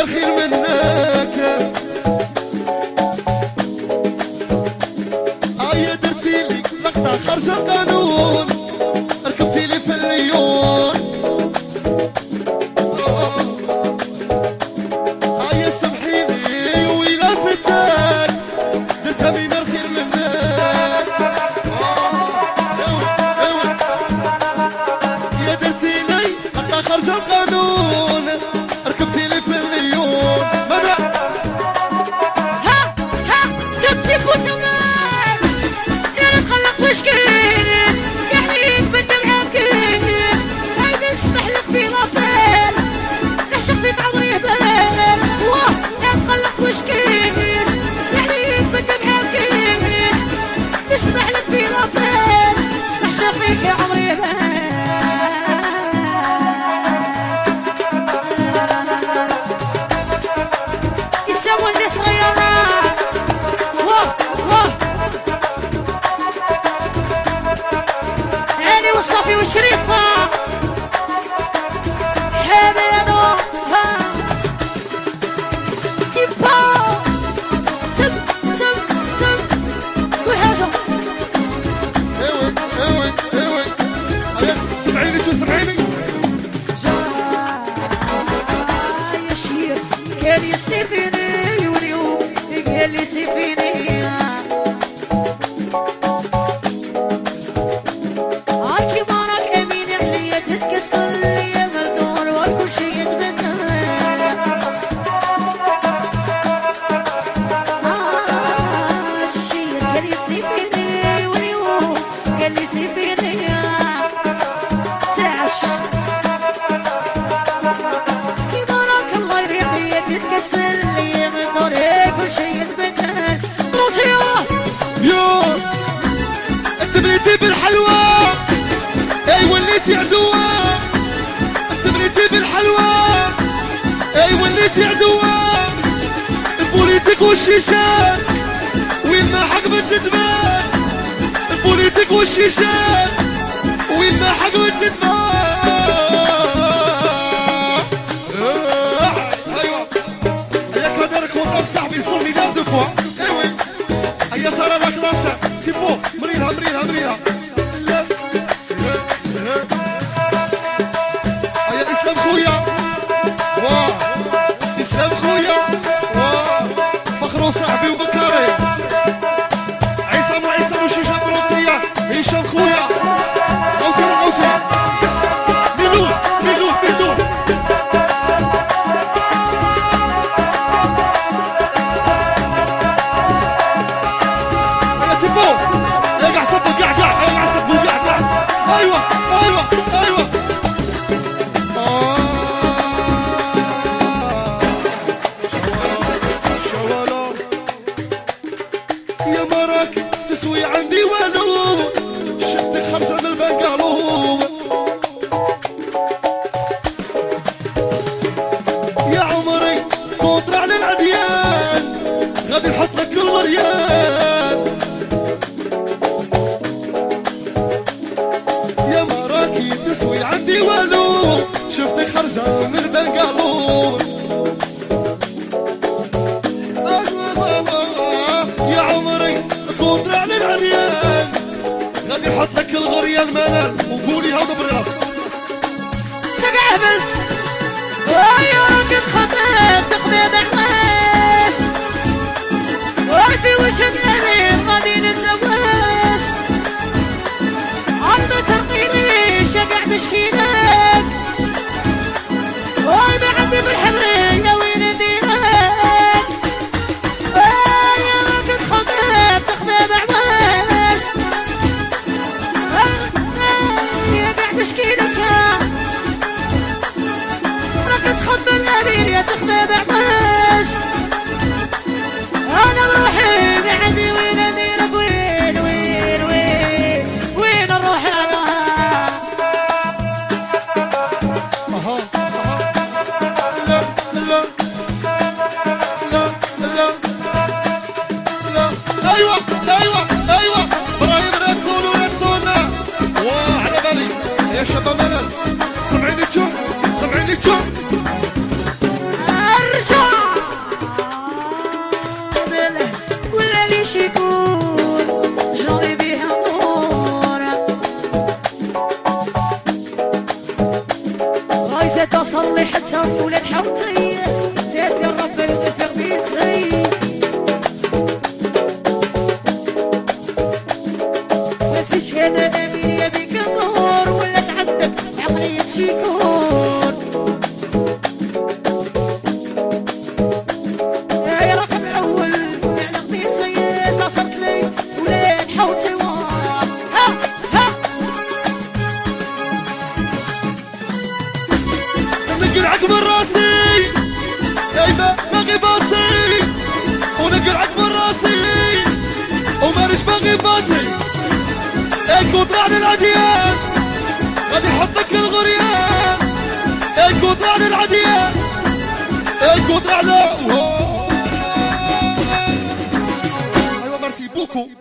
خير منك. يا درتي لي لقطة خارجة قانون، ركبتي لي في الليون. يا سامحيني ويلا فتاك درتها من الخير منك. يا درتي لي لقطة خارجة قانون، ركبتي لي في الليون. ماذا ها جبتي كتمان يا نتخلق وشكيت، يعني نبدل معاكيت. هيدا نسمح لك في لابيل نعشق فيك عمري بال. واه يا نتخلق وشكيت، يعني نبدل معاكيت. نسمح لك في لابيل نعشق فيك يا عمري بال. يسلم ولدي صغيرة. واه واه عيني والصافي والشريفة حبيبو. تيبا تم تم تم قول حاجة. ايوه ايوه ايوه سمعيني شو سمعيني. يا شير قال يسني فيني واليوم قال لي سيبيني. كيما راك امين عليا تتكسر ليا مردور وكل شي يتبدل. الشير قال يسني فيني واليوم قال لي سيبيني. تعش كيما راك الله يريحك تتكسر ليا مردور كل شي يتبدل. روسيا يو انت بنيتي بالحلوى، اي وليتي عدوة. انت بنيتي بالحلوى، اي وليتي عدوة. البوليتيك والشيشات وين ما حق بتتبان. البوليتيك والشيشات وين ما حق بتتبان. ايوه يا كبرك وطن صاحبي صومي لا دو فوا. ايوه هيا صار لك راسها تيبو مريضها مريضها مريضها. هيا اسلام خويا. واه اسلام خويا. واه فخرو صاحبي وبكاري. عصام وعصام وشيشة بروتية. هشام خويا. غوثي غوثي ميلود ميلود ميلود. هيا تيبو يا قاع صبوا قاع قاع. هيا قاع صبوا قاع قاع. ايوه ايوه ايوه. شوالا يا مراك تسوي عندي والو. شفتك خرجة من البنقالو. يا عمري كونطرا على العديان غادي نحط لك الغريان. يا مراكي تسوي عندي والو. شفتك خرجة من البنقالو. يا عمري كونطرا على العديان غادي نحط لك الغريان منال. وقولي هذا بالراس. تقعبلت ويا راك تخبط تخبيب عواش. وعرفي وش بنعمل غادي نتزوج. عم ترقيني شقع مشكيلك. وانا عندي بالحرية وين نديرك. ويا راك تخبط تخبيب عواش. يا قاع مشكيلك راك تخبى الأمير يا تخبى بعماش. أنا وروحي بعدي وين أميرك. وين وين وين وين نروح أنا. لا لا لا لا لا. ايوه ايوه ايوه ابراهيم راتسون وراتسونا. واه على بالي يا شباب. انا سمعيني تشوف سمعيني تشوف. صلي حتى ولاد حوتي زاد يا ربي يغفر بيتي نسيش هذا امين يا بيك النور ولا تعذب عقلية شيكون يا رقم الاول على قضيتي نصرت لي ولاد حوتي نقلعك من راسي دايما باغي باصي ونقلعك من راسي ومانيش باغي باصي القطع للعديان غادي نحطك الغريان القطع للعديان القطع لا ايوا ميرسي بوكو